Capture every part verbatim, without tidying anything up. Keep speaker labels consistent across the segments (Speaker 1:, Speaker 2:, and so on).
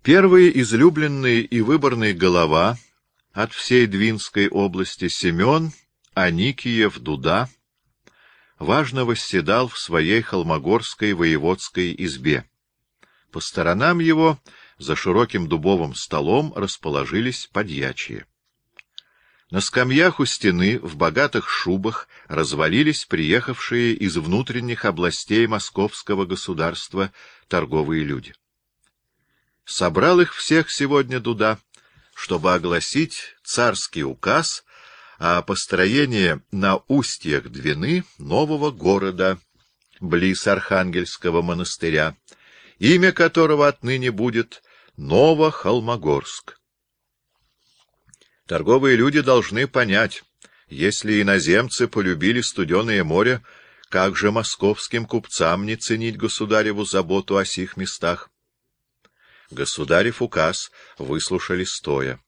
Speaker 1: Первый излюбленный и выборный голова от всей Двинской области Семен Аникиев Дуда важно восседал в своей холмогорской воеводской избе. По сторонам его, за широким дубовым столом, расположились подьячие. На скамьях у стены, в богатых шубах, развалились приехавшие из внутренних областей московского государства торговые люди. Собрал их всех сегодня Дуда, чтобы огласить царский указ о построении на устьях Двины нового города, близ Архангельского монастыря, имя которого отныне будет Новохолмогорск. Торговые люди должны понять, если иноземцы полюбили студеное море, как же московским купцам не ценить государеву заботу о сих местах? Государев указ выслушали стоя.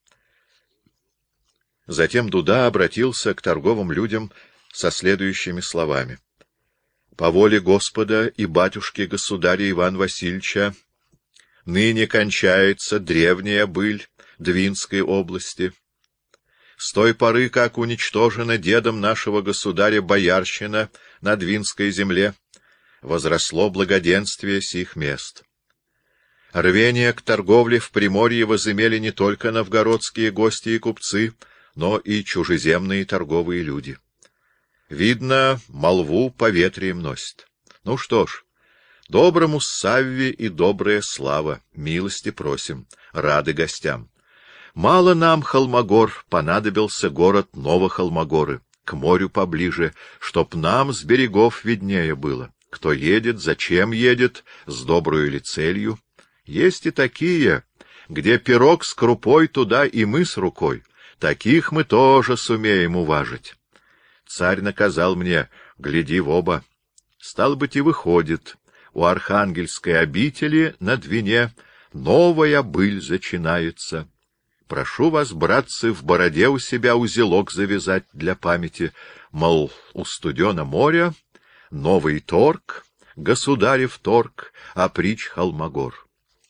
Speaker 1: Затем Дуда обратился к торговым людям со следующими словами. «По воле Господа и батюшки государя Ивана Васильевича ныне кончается древняя быль Двинской области. С той поры, как уничтожена дедом нашего государя боярщина на Двинской земле, возросло благоденствие сих мест. Рвение к торговле в Приморье возымели не только новгородские гости и купцы, но и чужеземные торговые люди. Видно, молву поветрием носит. Ну что ж, доброму Савве и добрая слава, милости просим, рады гостям. Мало нам, Холмогор, понадобился город Новохолмогоры, к морю поближе, чтоб нам с берегов виднее было. Кто едет, зачем едет, с добрую ли целью. Есть и такие, где пирог с крупой, туда и мы с рукой. Таких мы тоже сумеем уважить. Царь наказал мне, гляди в оба. Стало быть, и выходит, у Архангельской обители на Двине новая быль начинается. Прошу вас, братцы, в бороде у себя узелок завязать для памяти, мол, у студена моря новый торг, государев торг, а притч Холмогор.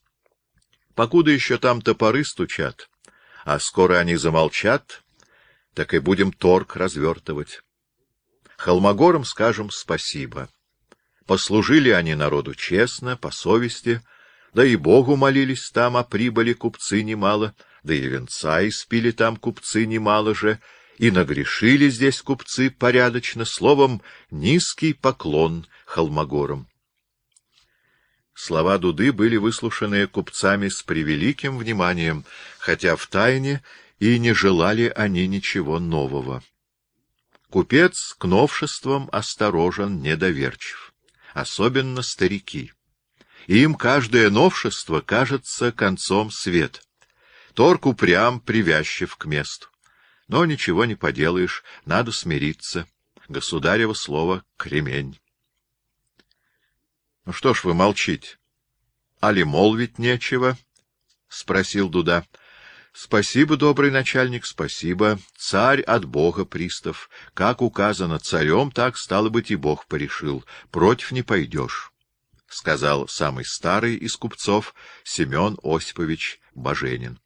Speaker 1: Покуда еще там топоры стучат, а скоро они замолчат, так и будем торг развертывать. Холмогорам скажем спасибо. Послужили они народу честно, по совести, да и Богу молились там о прибыли купцы немало, да и венца испили там купцы немало же, и нагрешили здесь купцы порядочно, словом, низкий поклон Холмогорам. Слова Дуды были выслушаны купцами с превеликим вниманием, хотя втайне и не желали они ничего нового. Купец к новшествам осторожен, недоверчив, особенно старики. Им каждое новшество кажется концом света. Торг упрям, привязчив к месту. Но ничего не поделаешь, надо смириться. Государево слово — кремень. — Ну что ж вы молчите? Али молвить нечего? — спросил Дуда. — Спасибо, добрый начальник, спасибо. Царь от Бога пристав. Как указано царем, так, стало быть, и Бог порешил. Против не пойдешь, — сказал самый старый из купцов Семен Осипович Баженин.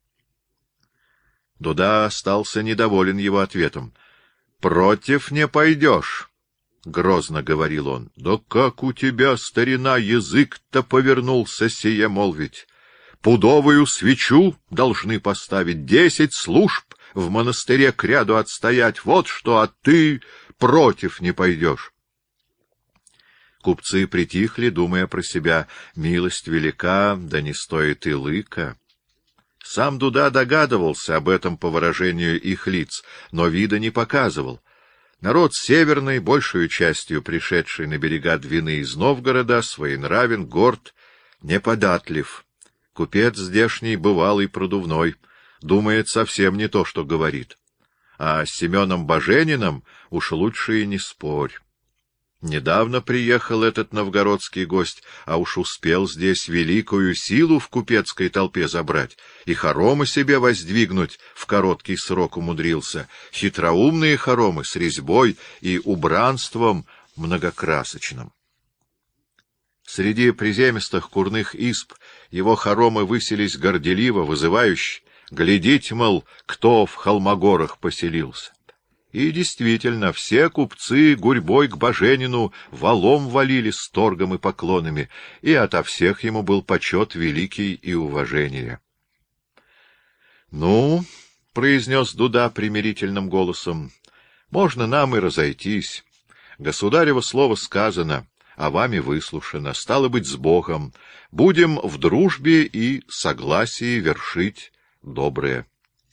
Speaker 1: Дуда остался недоволен его ответом. — Против не пойдешь, — грозно говорил он. — Да как у тебя, старина, язык-то повернулся сие молвить? Пудовую свечу должны поставить, десять служб в монастыре кряду отстоять. Вот что, а ты против не пойдешь. Купцы притихли, думая про себя: милость велика, да не стоит и лыка. Сам Дуда догадывался об этом по выражению их лиц, но вида не показывал. Народ северный, большую частью пришедший на берега Двины из Новгорода, своенравен, горд, неподатлив. Купец здешний, бывалый, продувной, думает совсем не то, что говорит. А с Семеном Бажениным уж лучше и не спорь. Недавно приехал этот новгородский гость, а уж успел здесь великую силу в купецкой толпе забрать и хоромы себе воздвигнуть в короткий срок умудрился, хитроумные хоромы с резьбой и убранством многокрасочным. Среди приземистых курных изб его хоромы высились горделиво, вызывающе. Глядите, мол, кто в Холмогорах поселился. И действительно, все купцы гурьбой к Баженину валом валили с торгом и поклонами, и ото всех ему был почет великий и уважение. — Ну, — произнес Дуда примирительным голосом, — можно нам и разойтись. Государево слово сказано, а вами выслушано, стало быть, с Богом. Будем в дружбе и согласии вершить доброе.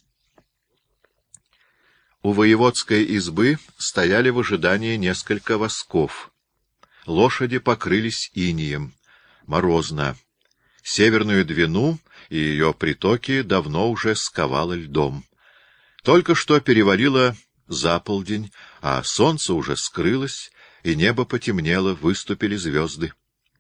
Speaker 1: У воеводской избы стояли в ожидании несколько восков. Лошади покрылись инеем. Морозно. Северную Двину и ее притоки давно уже сковало льдом. Только что перевалило за полдень, а солнце уже скрылось, и небо потемнело, выступили звезды.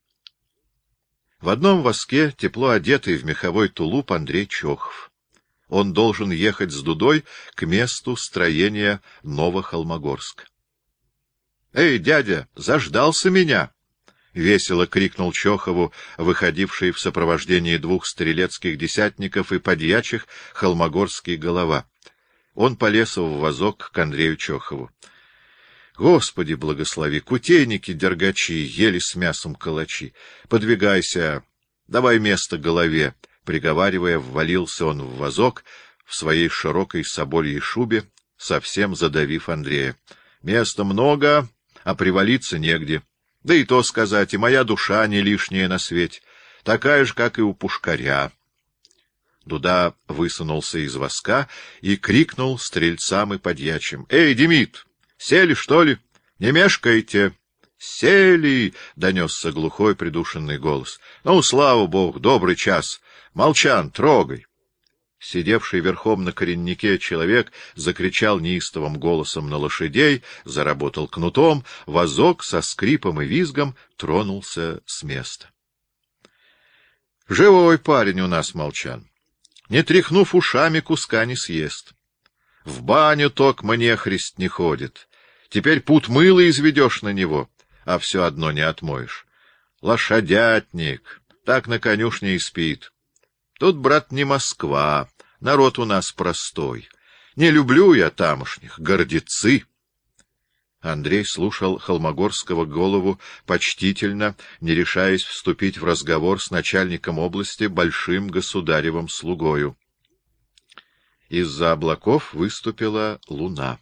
Speaker 1: В одном воске тепло одетый в меховой тулуп Андрей Чохов. Он должен ехать с Дудой к месту строения Новохолмогорска. — Эй, дядя, заждался меня! — весело крикнул Чохову, выходивший в сопровождении двух стрелецких десятников и подьячих холмогорский голова. Он полез в вазок к Андрею Чохову. — Господи, благослови! Кутейники-дергачи, ели с мясом калачи. Подвигайся, давай место голове! Приговаривая, ввалился он в вазок в своей широкой собольей шубе, совсем задавив Андрея. — Места много, а привалиться негде. Да и то сказать, и моя душа не лишняя на свете, такая же, как и у пушкаря. Дуда высунулся из воска и крикнул стрельцам и подьячим: — Эй, Демид, сели, что ли? Не мешкайте! — Сели! — донесся глухой придушенный голос. — Ну, слава богу, добрый час! Молчан, трогай! Сидевший верхом на кореннике человек закричал неистовым голосом на лошадей, заработал кнутом, вазок со скрипом и визгом тронулся с места. — Живой парень у нас, Молчан. Не тряхнув ушами, куска не съест. В баню токмо нехрист не ходит. Теперь пуд мыла изведешь на него, а все одно не отмоешь. Лошадятник, так на конюшне и спит. Тут, брат, не Москва, народ у нас простой. Не люблю я тамошних, гордецы. Андрей слушал холмогорского голову почтительно, не решаясь вступить в разговор с начальником области, большим государевым слугою. Из-за облаков выступила луна.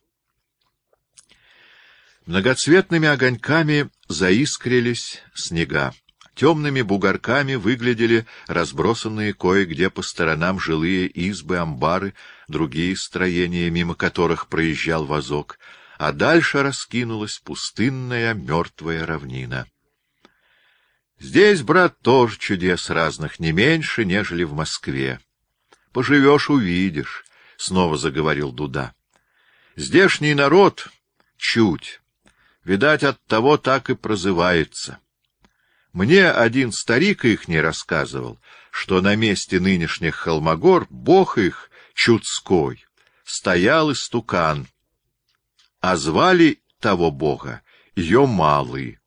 Speaker 1: Многоцветными огоньками заискрились снега. Темными бугорками выглядели разбросанные кое-где по сторонам жилые избы, амбары, другие строения, мимо которых проезжал вазок, а дальше раскинулась пустынная мертвая равнина. Здесь, брат, тоже чудес разных не меньше, нежели в Москве. Поживешь — увидишь, — снова заговорил Дуда. Здешний народ чуть, видать, от того так и прозывается. Мне один старик их не рассказывал, что на месте нынешних Холмогор бог их, Чудской, стоял истукан, а звали того бога Йомалы.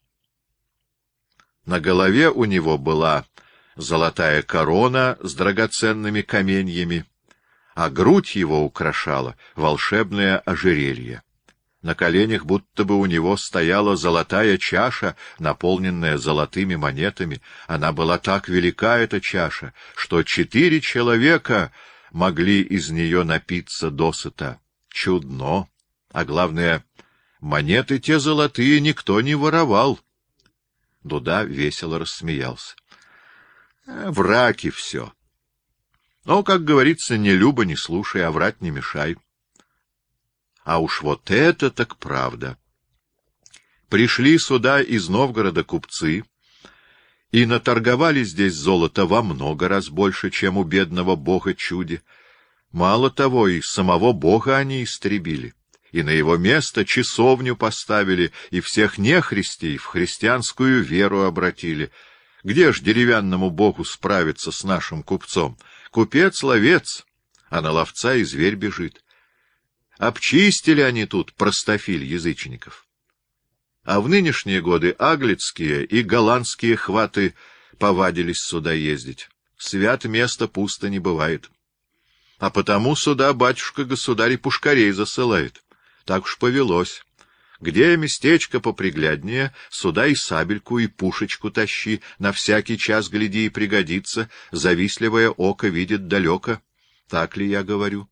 Speaker 1: На голове у него была золотая корона с драгоценными каменьями, а грудь его украшала волшебное ожерелье. На коленях будто бы у него стояла золотая чаша, наполненная золотыми монетами. Она была так велика, эта чаша, что четыре человека могли из нее напиться досыта. Чудно! А главное, монеты те золотые никто не воровал. Дуда весело рассмеялся. Враки все. Но, как говорится, не люба, не слушай, а врать не мешай. А уж вот это так правда. Пришли сюда из Новгорода купцы и наторговали здесь золото во много раз больше, чем у бедного бога Чуди. Мало того, и самого бога они истребили, и на его место часовню поставили, и всех нехристей в христианскую веру обратили. Где ж деревянному богу справиться с нашим купцом? Купец — ловец, а на ловца и зверь бежит. Обчистили они тут простофиль язычников. А в нынешние годы аглицкие и голландские хваты повадились сюда ездить. Свят место пусто не бывает. А потому сюда батюшка-государь и пушкарей засылает. Так уж повелось. Где местечко попригляднее, сюда и сабельку, и пушечку тащи, на всякий час гляди и пригодится, завистливое око видит далеко. Так ли я говорю?